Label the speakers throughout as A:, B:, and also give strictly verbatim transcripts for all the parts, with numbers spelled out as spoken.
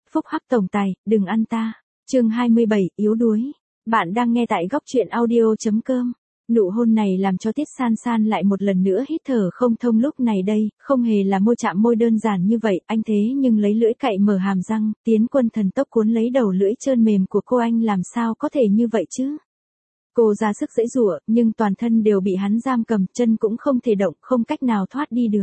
A: phúc hắc tổng tài, đừng ăn ta. Chương hai mươi bảy, yếu đuối. Bạn đang nghe tại góc truyện audio chấm com. Nụ hôn này làm cho Tiết San San lại một lần nữa hít thở không thông. Lúc này đây, không hề là môi chạm môi đơn giản như vậy, anh thế nhưng lấy lưỡi cạy mở hàm răng, tiến quân thần tốc cuốn lấy đầu lưỡi trơn mềm của cô. Anh làm sao có thể như vậy chứ? Cô ra sức giãy giụa, nhưng toàn thân đều bị hắn giam cầm, chân cũng không thể động, không cách nào thoát đi được.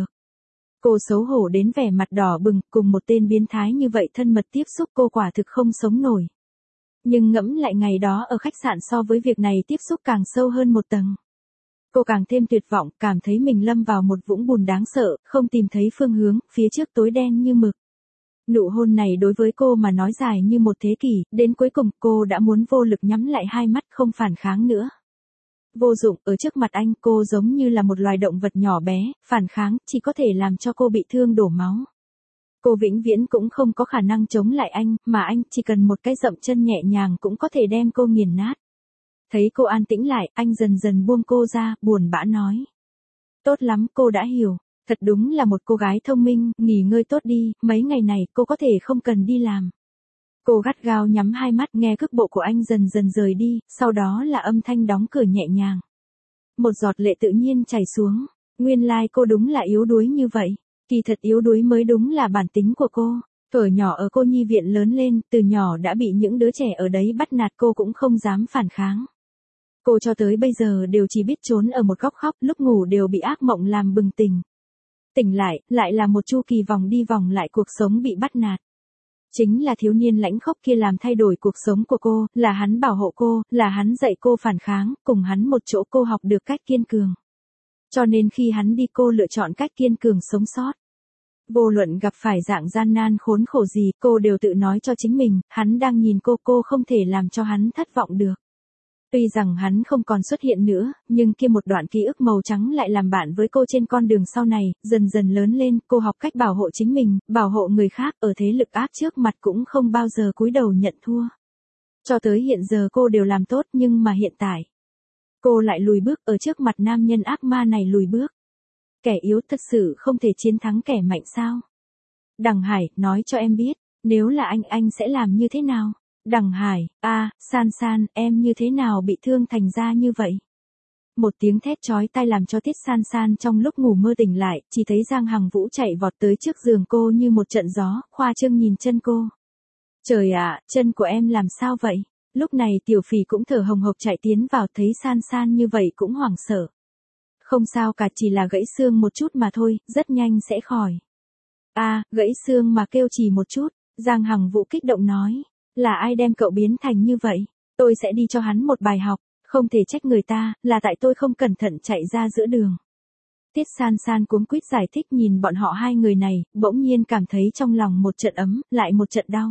A: Cô xấu hổ đến vẻ mặt đỏ bừng, cùng một tên biến thái như vậy thân mật tiếp xúc cô quả thực không sống nổi. Nhưng ngẫm lại ngày đó ở khách sạn so với việc này tiếp xúc càng sâu hơn một tầng. Cô càng thêm tuyệt vọng, cảm thấy mình lâm vào một vũng bùn đáng sợ, không tìm thấy phương hướng, phía trước tối đen như mực. Nụ hôn này đối với cô mà nói dài như một thế kỷ, đến cuối cùng cô đã muốn vô lực nhắm lại hai mắt không phản kháng nữa. Vô dụng, ở trước mặt anh cô giống như là một loài động vật nhỏ bé, phản kháng chỉ có thể làm cho cô bị thương đổ máu. Cô vĩnh viễn cũng không có khả năng chống lại anh, mà anh chỉ cần một cái dậm chân nhẹ nhàng cũng có thể đem cô nghiền nát. Thấy cô an tĩnh lại, anh dần dần buông cô ra, buồn bã nói. Tốt lắm, cô đã hiểu. Thật đúng là một cô gái thông minh, nghỉ ngơi tốt đi, mấy ngày này cô có thể không cần đi làm. Cô gắt gao nhắm hai mắt nghe cước bộ của anh dần dần rời đi, sau đó là âm thanh đóng cửa nhẹ nhàng. Một giọt lệ tự nhiên chảy xuống, nguyên lai like cô đúng là yếu đuối như vậy. Kỳ thật yếu đuối mới đúng là bản tính của cô. Thuở nhỏ ở cô nhi viện lớn lên, từ nhỏ đã bị những đứa trẻ ở đấy bắt nạt, cô cũng không dám phản kháng. Cô cho tới bây giờ đều chỉ biết trốn ở một góc khóc, lúc ngủ đều bị ác mộng làm bừng tỉnh. Tỉnh lại, lại là một chu kỳ vòng đi vòng lại cuộc sống bị bắt nạt. Chính là thiếu niên lãnh khốc kia làm thay đổi cuộc sống của cô, là hắn bảo hộ cô, là hắn dạy cô phản kháng, cùng hắn một chỗ cô học được cách kiên cường. Cho nên khi hắn đi cô lựa chọn cách kiên cường sống sót. Vô luận gặp phải dạng gian nan khốn khổ gì, cô đều tự nói cho chính mình, hắn đang nhìn cô, cô không thể làm cho hắn thất vọng được. Tuy rằng hắn không còn xuất hiện nữa, nhưng kia một đoạn ký ức màu trắng lại làm bạn với cô trên con đường sau này, dần dần lớn lên, cô học cách bảo hộ chính mình, bảo hộ người khác, ở thế lực áp trước mặt cũng không bao giờ cúi đầu nhận thua. Cho tới hiện giờ cô đều làm tốt, nhưng mà hiện tại, cô lại lùi bước ở trước mặt nam nhân ác ma này lùi bước. Kẻ yếu thật sự không thể chiến thắng kẻ mạnh sao? Đằng Hải, nói cho em biết, nếu là anh anh sẽ làm như thế nào? Đằng Hải, a, à, San San, em như thế nào bị thương thành ra như vậy? Một tiếng thét chói tai làm cho Tiết San San trong lúc ngủ mơ tỉnh lại, chỉ thấy Giang Hằng Vũ chạy vọt tới trước giường cô như một trận gió, khoa trương nhìn chân cô. Trời ạ, chân của em làm sao vậy? Lúc này Tiểu Phỉ cũng thở hồng hộc chạy tiến vào, thấy San San như vậy cũng hoảng sợ. Không sao cả, chỉ là gãy xương một chút mà thôi, rất nhanh sẽ khỏi. A, à, gãy xương mà kêu chỉ một chút, Giang Hằng Vũ kích động nói. Là ai đem cậu biến thành như vậy? Tôi sẽ đi cho hắn một bài học, không thể trách người ta, là tại tôi không cẩn thận chạy ra giữa đường. Tiết San San cuống quýt giải thích, nhìn bọn họ hai người này, bỗng nhiên cảm thấy trong lòng một trận ấm, lại một trận đau.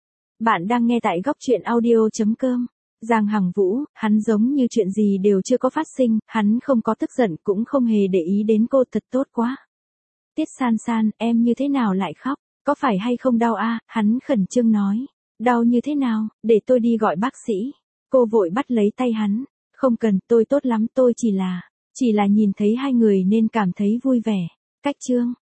A: Bạn đang nghe tại góc truyện audio chấm com. Giang Hằng Vũ, hắn giống như chuyện gì đều chưa có phát sinh, hắn không có tức giận cũng không hề để ý đến cô, thật tốt quá. Tiết San San, em như thế nào lại khóc, có phải hay không đau a? Hắn khẩn trương nói. Đau như thế nào, để tôi đi gọi bác sĩ. Cô vội bắt lấy tay hắn. Không cần, tôi tốt lắm, tôi chỉ là, chỉ là nhìn thấy hai người nên cảm thấy vui vẻ. Cách chương.